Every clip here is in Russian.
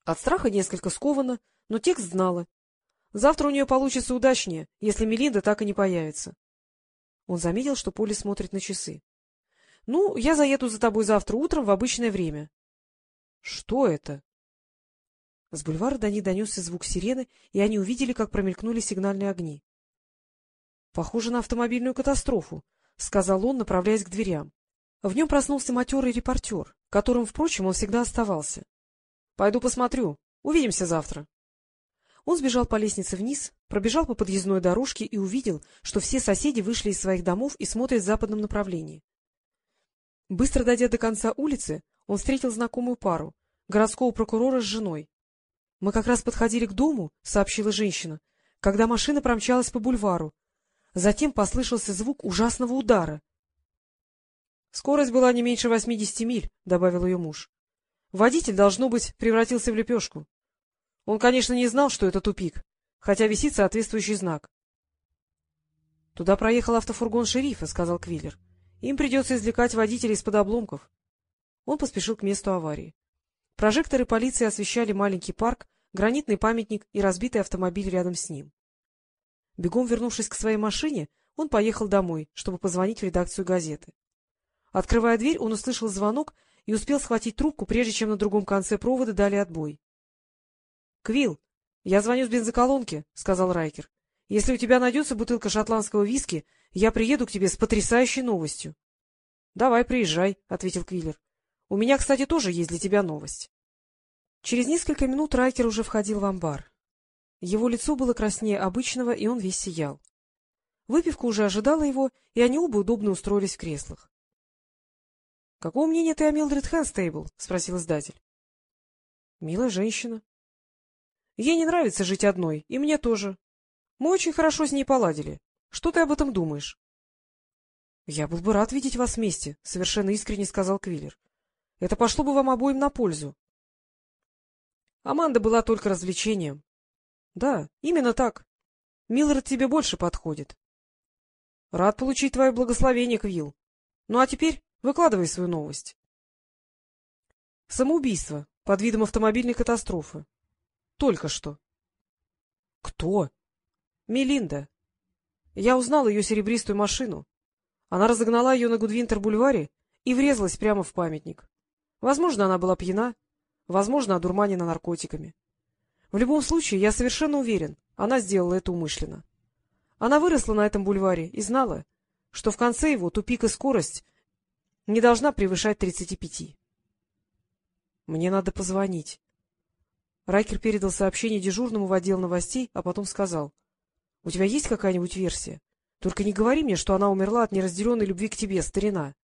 От страха несколько скована, но текст знала. Завтра у нее получится удачнее, если Мелинда так и не появится. Он заметил, что Полли смотрит на часы. — Ну, я заеду за тобой завтра утром в обычное время. — Что это? С бульвара до них донесся звук сирены, и они увидели, как промелькнули сигнальные огни. — Похоже на автомобильную катастрофу, — сказал он, направляясь к дверям. В нем проснулся матерый репортер, которым, впрочем, он всегда оставался. — Пойду посмотрю. Увидимся завтра. Он сбежал по лестнице вниз, пробежал по подъездной дорожке и увидел, что все соседи вышли из своих домов и смотрят в западном направлении. Быстро дойдя до конца улицы, он встретил знакомую пару — городского прокурора с женой. — Мы как раз подходили к дому, — сообщила женщина, — когда машина промчалась по бульвару. Затем послышался звук ужасного удара. — Скорость была не меньше 80 миль, — добавил ее муж. Водитель, должно быть, превратился в лепешку. Он, конечно, не знал, что это тупик, хотя висит соответствующий знак. — Туда проехал автофургон шерифа, — сказал Квиллер. — Им придется извлекать водителя из-под обломков. Он поспешил к месту аварии. Прожекторы полиции освещали маленький парк, гранитный памятник и разбитый автомобиль рядом с ним. Бегом вернувшись к своей машине, он поехал домой, чтобы позвонить в редакцию газеты. Открывая дверь, он услышал звонок и успел схватить трубку, прежде чем на другом конце провода дали отбой. — Квилл, я звоню с бензоколонки, — сказал Райкер. — Если у тебя найдется бутылка шотландского виски, я приеду к тебе с потрясающей новостью. — Давай, приезжай, — ответил Квиллер. — У меня, кстати, тоже есть для тебя новость. Через несколько минут Райкер уже входил в амбар. Его лицо было краснее обычного, и он весь сиял. Выпивка уже ожидала его, и они оба удобно устроились в креслах. — Какого мнения ты о Милдред Хэнстейбл? — спросил издатель. — Милая женщина. — Ей не нравится жить одной, и мне тоже. Мы очень хорошо с ней поладили. Что ты об этом думаешь? — Я был бы рад видеть вас вместе, — совершенно искренне сказал Квиллер. — Это пошло бы вам обоим на пользу. Аманда была только развлечением. — Да, именно так. Милдред тебе больше подходит. — Рад получить твое благословение, Квилл. Ну, а теперь выкладывай свою новость. Самоубийство под видом автомобильной катастрофы. Только что. — Кто? — Мелинда. Я узнал ее серебристую машину. Она разогнала ее на Гудвинтер-бульваре и врезалась прямо в памятник. Возможно, она была пьяна, возможно, одурманена наркотиками. В любом случае, я совершенно уверен, она сделала это умышленно. Она выросла на этом бульваре и знала, что в конце его тупик и скорость не должна превышать 35. Мне надо позвонить. Райкер передал сообщение дежурному в отдел новостей, а потом сказал: — У тебя есть какая-нибудь версия? Только не говори мне, что она умерла от неразделенной любви к тебе, старина.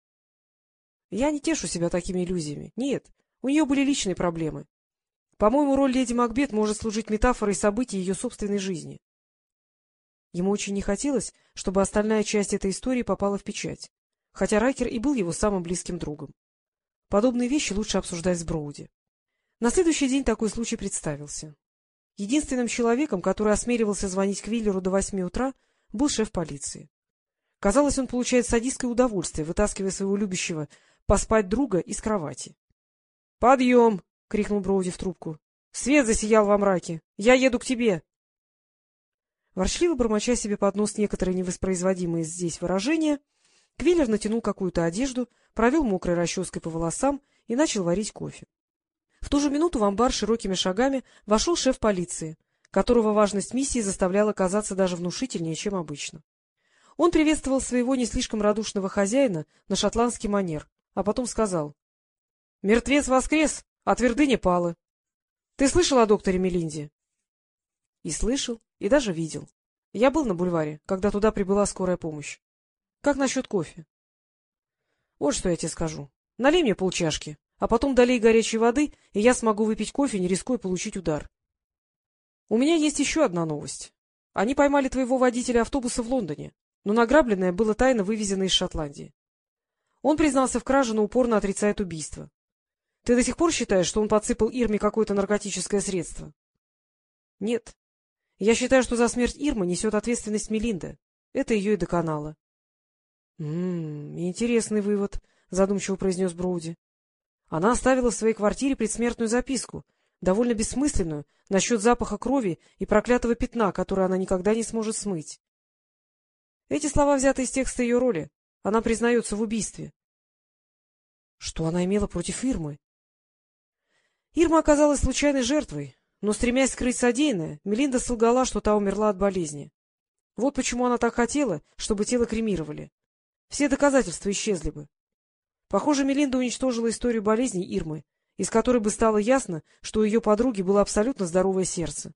Я не тешу себя такими иллюзиями. Нет, у нее были личные проблемы. По-моему, роль леди Макбет может служить метафорой событий ее собственной жизни. Ему очень не хотелось, чтобы остальная часть этой истории попала в печать, хотя Райкер и был его самым близким другом. Подобные вещи лучше обсуждать с Броуди. На следующий день такой случай представился. Единственным человеком, который осмеливался звонить Квиллеру до 8 утра, был шеф полиции. Казалось, он получает садистское удовольствие, вытаскивая своего любящего поспать друга из кровати. — Подъем! — крикнул Броуди в трубку. — Свет засиял во мраке. Я еду к тебе. Ворчливо бормоча себе под нос некоторые невоспроизводимые здесь выражения, Квиллер натянул какую-то одежду, провел мокрой расческой по волосам и начал варить кофе. В ту же минуту в амбар широкими шагами вошел шеф полиции, которого важность миссии заставляла казаться даже внушительнее, чем обычно. Он приветствовал своего не слишком радушного хозяина на шотландский манер, а потом сказал: — Мертвец воскрес, а твердыня пала. Ты слышал о докторе Мелинде? — И слышал, и даже видел. Я был на бульваре, когда туда прибыла скорая помощь. Как насчет кофе? — Вот что я тебе скажу. Налей мне полчашки, а потом долей горячей воды, и я смогу выпить кофе, не рискуя получить удар. У меня есть еще одна новость. Они поймали твоего водителя автобуса в Лондоне, но награбленное было тайно вывезено из Шотландии. Он признался в краже, но упорно отрицает убийство. Ты до сих пор считаешь, что он подсыпал Ирме какое-то наркотическое средство? — Нет. Я считаю, что за смерть Ирмы несет ответственность Мелинда. Это ее и доконало. — Интересный вывод, — задумчиво произнес Броуди. Она оставила в своей квартире предсмертную записку, довольно бессмысленную, насчет запаха крови и проклятого пятна, которое она никогда не сможет смыть. Эти слова взяты из текста ее роли. Она признается в убийстве. Что она имела против Ирмы? Ирма оказалась случайной жертвой, но, стремясь скрыть содеянное, Мелинда солгала, что та умерла от болезни. Вот почему она так хотела, чтобы тело кремировали. Все доказательства исчезли бы. Похоже, Мелинда уничтожила историю болезни Ирмы, из которой бы стало ясно, что у ее подруги было абсолютно здоровое сердце.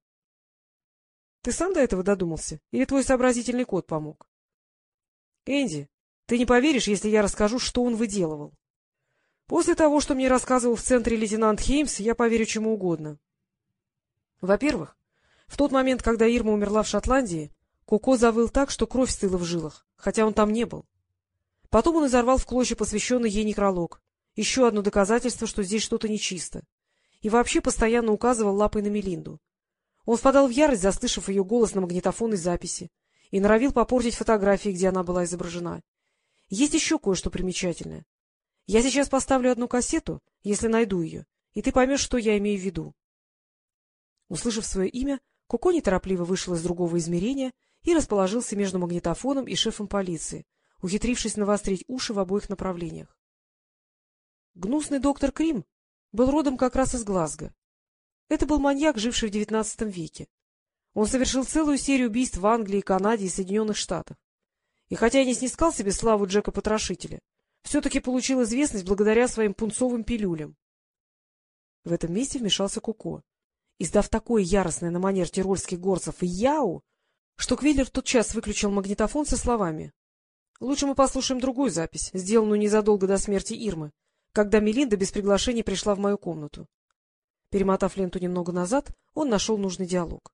Ты сам до этого додумался? Или твой сообразительный кот помог? Энди, ты не поверишь, если я расскажу, что он выделывал. После того, что мне рассказывал в центре лейтенант Хеймс, я поверю чему угодно. Во-первых, в тот момент, когда Ирма умерла в Шотландии, Коко завыл так, что кровь стыла в жилах, хотя он там не был. Потом он изорвал в клочья посвященный ей некролог, еще одно доказательство, что здесь что-то нечисто, и вообще постоянно указывал лапой на Мелинду. Он впадал в ярость, заслышав ее голос на магнитофонной записи, и норовил попортить фотографии, где она была изображена. Есть еще кое-что примечательное. Я сейчас поставлю одну кассету, если найду ее, и ты поймешь, что я имею в виду. Услышав свое имя, Коко неторопливо вышел из другого измерения и расположился между магнитофоном и шефом полиции, ухитрившись навострить уши в обоих направлениях. Гнусный доктор Крим был родом как раз из Глазго. Это был маньяк, живший в XIX веке. Он совершил целую серию убийств в Англии, Канаде и Соединенных Штатах. И хотя и не снискал себе славу Джека-потрошителя, все-таки получил известность благодаря своим пунцовым пилюлям. В этом месте вмешался Коко, издав такое яростное на манер тирольских горцев «Яу», что Квиллер тотчас выключил магнитофон со словами: «Лучше мы послушаем другую запись, сделанную незадолго до смерти Ирмы, когда Мелинда без приглашения пришла в мою комнату». Перемотав ленту немного назад, он нашел нужный диалог.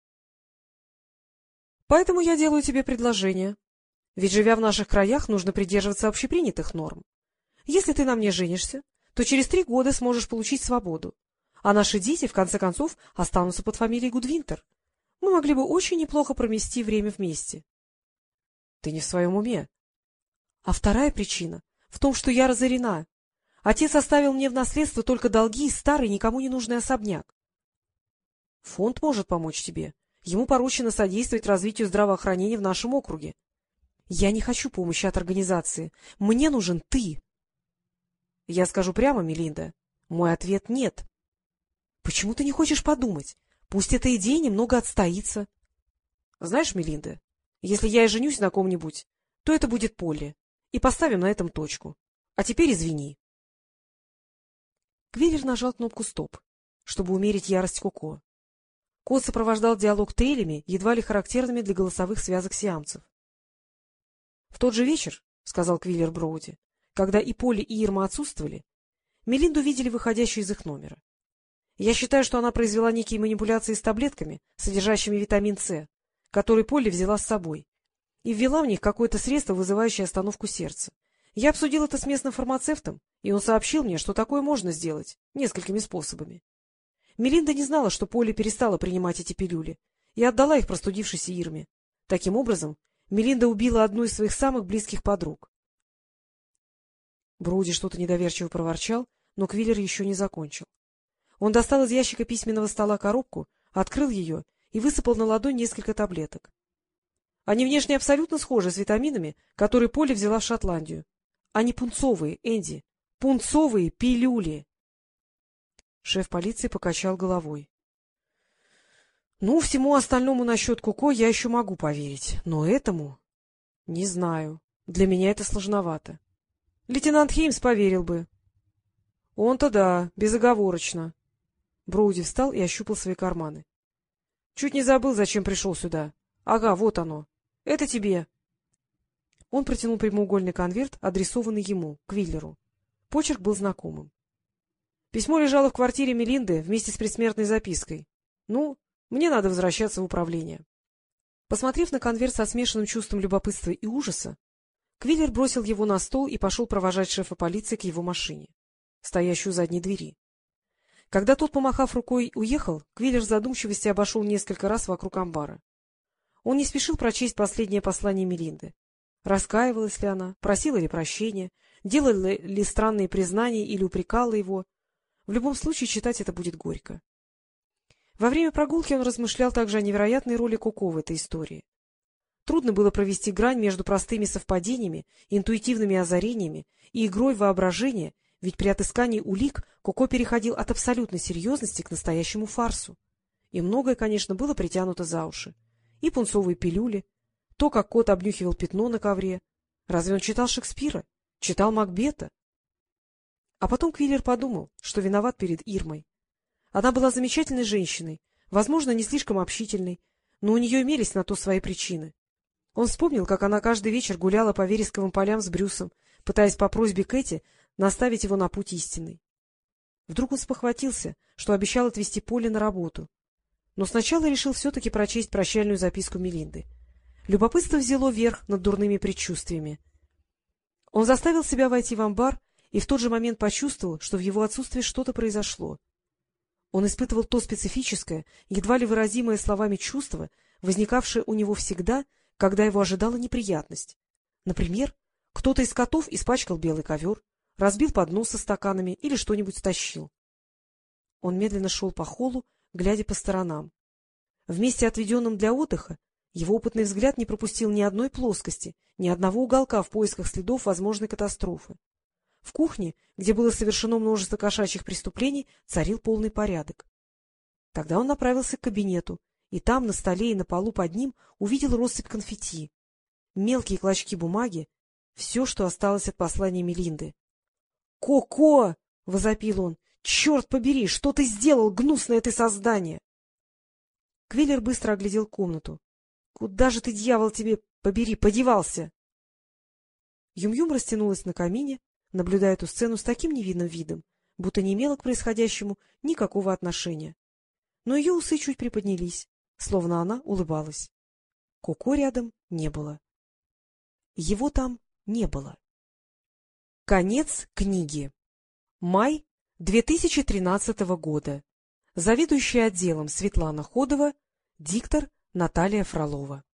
«Поэтому я делаю тебе предложение. Ведь, живя в наших краях, нужно придерживаться общепринятых норм. Если ты на мне женишься, то через 3 года сможешь получить свободу, а наши дети, в конце концов, останутся под фамилией Гудвинтер. Мы могли бы очень неплохо провести время вместе». Ты не в своем уме. А вторая причина в том, что я разорена. Отец оставил мне в наследство только долги и старый, никому не нужный особняк. Фонд может помочь тебе. Ему поручено содействовать развитию здравоохранения в нашем округе. Я не хочу помощи от организации. Мне нужен ты. Я скажу прямо, Мелинда, мой ответ — нет. Почему ты не хочешь подумать? Пусть эта идея немного отстоится. Знаешь, Мелинда, если я и женюсь на ком-нибудь, то это будет Полли, и поставим на этом точку. А теперь извини. Квиллер нажал кнопку «Стоп», чтобы умерить ярость Коко. Кот сопровождал диалог трелями, едва ли характерными для голосовых связок сиамцев. — В тот же вечер, — сказал Квиллер Броуди, — когда и Полли, и Ирма отсутствовали, Мелинду видели выходящую из их номера. Я считаю, что она произвела некие манипуляции с таблетками, содержащими витамин С, который Полли взяла с собой, и ввела в них какое-то средство, вызывающее остановку сердца. Я обсудил это с местным фармацевтом, и он сообщил мне, что такое можно сделать несколькими способами. Мелинда не знала, что Полли перестала принимать эти пилюли, и отдала их простудившейся Ирме. Таким образом, Мелинда убила одну из своих самых близких подруг. Броуди что-то недоверчиво проворчал, но Квиллер еще не закончил. Он достал из ящика письменного стола коробку, открыл ее и высыпал на ладонь несколько таблеток. Они внешне абсолютно схожи с витаминами, которые Полли взяла в Шотландию. Они пунцовые, Энди, пунцовые пилюли. Шеф полиции покачал головой. — Ну, всему остальному насчет Коко я еще могу поверить, но этому... — Не знаю. Для меня это сложновато. Лейтенант Хеймс поверил бы. — Он-то да, безоговорочно. Броуди встал и ощупал свои карманы. — Чуть не забыл, зачем пришел сюда. Ага, вот оно. Это тебе. Он протянул прямоугольный конверт, адресованный ему, Квиллеру. Почерк был знакомым. Письмо лежало в квартире Мелинды вместе с предсмертной запиской. Ну, мне надо возвращаться в управление. Посмотрев на конверт со смешанным чувством любопытства и ужаса, Квиллер бросил его на стол и пошел провожать шефа полиции к его машине, стоящей у задней двери. Когда тот, помахав рукой, уехал, Квиллер в задумчивости обошел несколько раз вокруг амбара. Он не спешил прочесть последнее послание Мелинды. Раскаивалась ли она, просила ли прощения, делала ли странные признания или упрекала его. В любом случае читать это будет горько. Во время прогулки он размышлял также о невероятной роли Коко в этой истории. Трудно было провести грань между простыми совпадениями, интуитивными озарениями и игрой воображения, ведь при отыскании улик Коко переходил от абсолютной серьезности к настоящему фарсу. И многое, конечно, было притянуто за уши. И пунцовые пилюли, то, как кот обнюхивал пятно на ковре. Разве он читал Шекспира? Читал Макбета? А потом Квиллер подумал, что виноват перед Ирмой. Она была замечательной женщиной, возможно, не слишком общительной, но у нее имелись на то свои причины. Он вспомнил, как она каждый вечер гуляла по вересковым полям с Брюсом, пытаясь по просьбе Кэти наставить его на путь истинный. Вдруг он спохватился, что обещал отвезти Полли на работу. Но сначала решил все-таки прочесть прощальную записку Мелинды. Любопытство взяло верх над дурными предчувствиями. Он заставил себя войти в амбар и в тот же момент почувствовал, что в его отсутствии что-то произошло. Он испытывал то специфическое, едва ли выразимое словами чувство, возникавшее у него всегда, когда его ожидала неприятность. Например, кто-то из котов испачкал белый ковер, разбил поднос со стаканами или что-нибудь стащил. Он медленно шел по холлу, глядя по сторонам. В месте, отведенном для отдыха, его опытный взгляд не пропустил ни одной плоскости, ни одного уголка в поисках следов возможной катастрофы. В кухне, где было совершено множество кошачьих преступлений, царил полный порядок. Тогда он направился к кабинету, и там, на столе и на полу под ним, увидел россыпь конфетти, мелкие клочки бумаги, все, что осталось от послания Мелинды. «Коко!» — возопил он. «Черт побери! Что ты сделал, гнусное ты создание!» Квиллер быстро оглядел комнату. «Куда же ты, дьявол, тебе побери, подевался?» Юм-Юм растянулась на камине, наблюдая эту сцену с таким невинным видом, будто не имела к происходящему никакого отношения. Но ее усы чуть приподнялись, словно она улыбалась. Коко рядом не было. Его там не было. Конец книги. Май 2013 года. Заведующая отделом Светлана Ходова, диктор Наталья Фролова.